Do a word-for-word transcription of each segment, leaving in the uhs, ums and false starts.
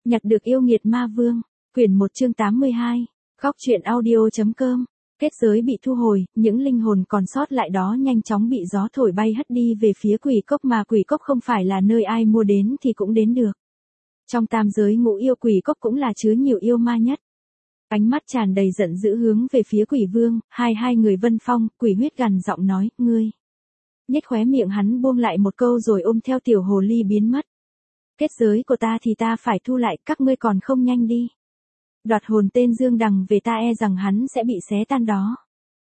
Nhặt được yêu nghiệt ma vương. Quyển một chương tám mươi hai. Góc truyện audio.com. Kết giới bị thu hồi, những linh hồn còn sót lại đó nhanh chóng bị gió thổi bay hất đi về phía quỷ cốc, mà quỷ cốc không phải là nơi ai mua đến thì cũng đến được. Trong tam giới ngũ yêu, quỷ cốc cũng là chứa nhiều yêu ma nhất. Ánh mắt tràn đầy giận dữ hướng về phía quỷ vương, hai hai người Vân Phong, Quỷ Huyết gằn giọng nói, ngươi. Nhếch khóe miệng hắn buông lại một câu rồi ôm theo tiểu hồ ly biến mất. Kết giới của ta thì ta phải thu lại, các ngươi còn không nhanh đi. Đoạt hồn tên Dương Đằng về, ta e rằng hắn sẽ bị xé tan đó.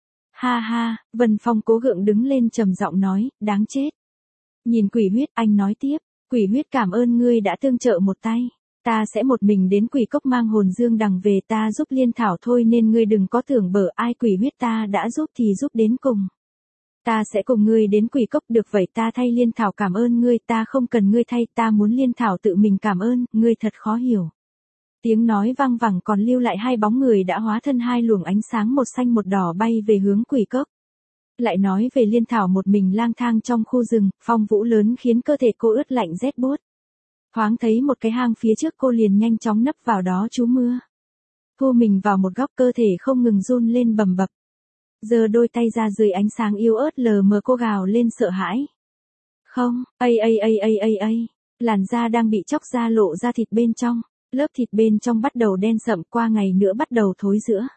Ha ha, Vân Phong cố gượng đứng lên trầm giọng nói, đáng chết. Nhìn Quỷ Huyết, anh nói tiếp, Quỷ Huyết cảm ơn ngươi đã tương trợ một tay. Ta sẽ một mình đến quỷ cốc mang hồn Dương Đằng về, ta giúp Liên Thảo thôi nên ngươi đừng có tưởng bở ai. Quỷ Huyết ta đã giúp thì giúp đến cùng. Ta sẽ cùng ngươi đến quỷ cốc, được vậy ta thay Liên Thảo cảm ơn ngươi, ta không cần ngươi thay, ta muốn Liên Thảo tự mình cảm ơn, ngươi thật khó hiểu. Tiếng nói vang vẳng còn lưu lại hai bóng người đã hóa thân hai luồng ánh sáng một xanh một đỏ bay về hướng quỷ cốc. Lại nói về Liên Thảo một mình lang thang trong khu rừng, phong vũ lớn khiến cơ thể cô ướt lạnh rét buốt. Thoáng thấy một cái hang phía trước, cô liền nhanh chóng nấp vào đó trú mưa. Thu mình vào một góc, cơ thể không ngừng run lên bầm bập. Giơ đôi tay ra dưới ánh sáng yếu ớt lờ mờ, cô gào lên sợ hãi. Không, ây ây ây ây ây ây, làn da đang bị chóc ra lộ ra thịt bên trong, lớp thịt bên trong bắt đầu đen sậm, qua ngày nữa bắt đầu thối rữa.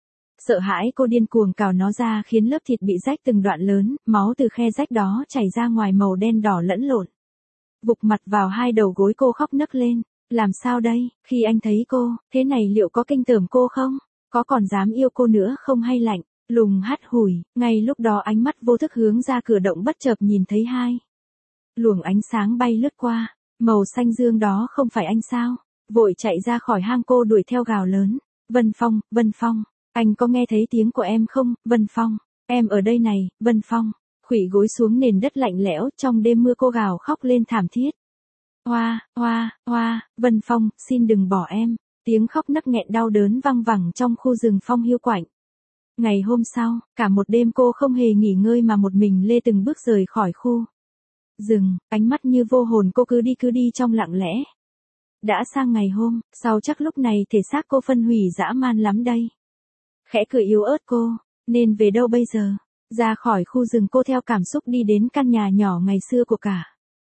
Sợ hãi cô điên cuồng cào nó ra khiến lớp thịt bị rách từng đoạn lớn, máu từ khe rách đó chảy ra ngoài màu đen đỏ lẫn lộn. Vụt mặt vào hai đầu gối, cô khóc nấc lên, làm sao đây, khi anh thấy cô, thế này liệu có kinh tởm cô không, có còn dám yêu cô nữa không hay lạnh. Lùng hắt hủi, ngay lúc đó ánh mắt vô thức hướng ra cửa động, bất chợt nhìn thấy hai luồng ánh sáng bay lướt qua, màu xanh dương đó không phải anh sao, vội chạy ra khỏi hang, cô đuổi theo gào lớn, Vân Phong, Vân Phong, anh có nghe thấy tiếng của em không, Vân Phong, em ở đây này, Vân Phong, khuỵu gối xuống nền đất lạnh lẽo, trong đêm mưa cô gào khóc lên thảm thiết. Hoa, hoa, hoa, Vân Phong, xin đừng bỏ em, tiếng khóc nấc nghẹn đau đớn vang vẳng trong khu rừng phong hiu quạnh. Ngày hôm sau, cả một đêm cô không hề nghỉ ngơi mà một mình lê từng bước rời khỏi khu rừng, ánh mắt như vô hồn, cô cứ đi cứ đi trong lặng lẽ. Đã sang ngày hôm sau, chắc lúc này thể xác cô phân hủy dã man lắm đây. Khẽ cười yếu ớt cô, nên về đâu bây giờ? Ra khỏi khu rừng, cô theo cảm xúc đi đến căn nhà nhỏ ngày xưa của cả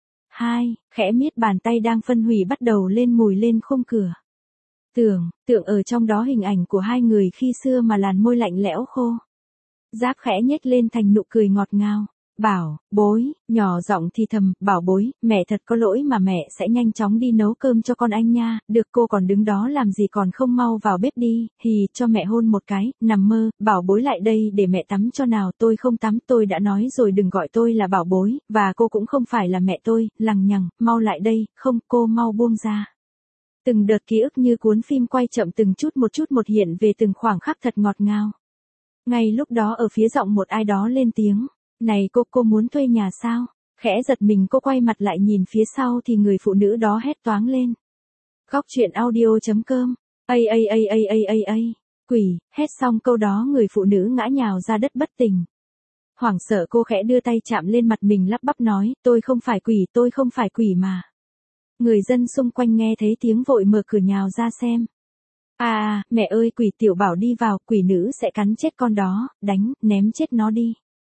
hai, khẽ miết bàn tay đang phân hủy bắt đầu lên mùi lên khung cửa. Tưởng, tượng ở trong đó hình ảnh của hai người khi xưa mà làn môi lạnh lẽo khô. Giáp khẽ nhếch lên thành nụ cười ngọt ngào. Bảo, bối, nhỏ giọng thì thầm, bảo bối, mẹ thật có lỗi mà mẹ sẽ nhanh chóng đi nấu cơm cho con anh nha, được. Cô còn đứng đó làm gì, còn không mau vào bếp đi, hì, cho mẹ hôn một cái, nằm mơ, bảo bối lại đây để mẹ tắm cho nào. Tôi không tắm, tôi đã nói rồi đừng gọi tôi là bảo bối, và cô cũng không phải là mẹ tôi, lằng nhằng, mau lại đây, không, cô mau buông ra. Từng đợt ký ức như cuốn phim quay chậm từng chút một chút một hiện về từng khoảng khắc thật ngọt ngào. Ngay lúc đó ở phía giọng một ai đó lên tiếng, này cô, cô muốn thuê nhà sao? Khẽ giật mình, cô quay mặt lại nhìn phía sau thì người phụ nữ đó hét toáng lên. Góc truyện audio.com. Ây ây ây ây ây ây ây, quỷ, hét xong câu đó người phụ nữ ngã nhào ra đất bất tỉnh. Hoảng sợ cô khẽ đưa tay chạm lên mặt mình lắp bắp nói, tôi không phải quỷ, tôi không phải quỷ mà. Người dân xung quanh nghe thấy tiếng vội mở cửa nhào ra xem. À, à, mẹ ơi, quỷ tiểu bảo đi vào, quỷ nữ sẽ cắn chết con đó, đánh, ném chết nó đi.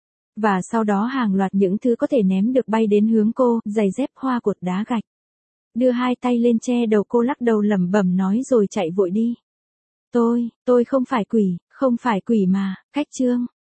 Và sau đó hàng loạt những thứ có thể ném được bay đến hướng cô, giày dép, hoa cột, đá gạch. Đưa hai tay lên che đầu cô, lắc đầu lẩm bẩm nói rồi chạy vội đi. Tôi, tôi không phải quỷ, không phải quỷ mà, cách chương.